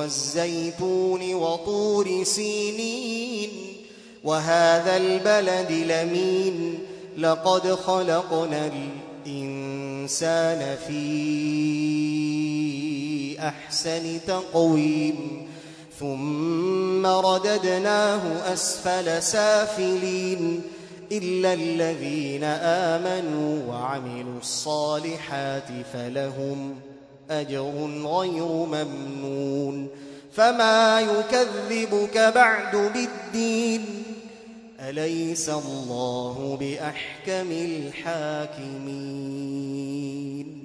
والزيتون وطور سينين وهذا البلد الأمين لقد خلقنا الإنسان في أحسن تقويم ثم رددناه أسفل سافلين إلا الذين آمنوا وعملوا الصالحات فلهم أجر غير ممنون فما يكذبك بعد بالدين أليس الله بأحكم الحاكمين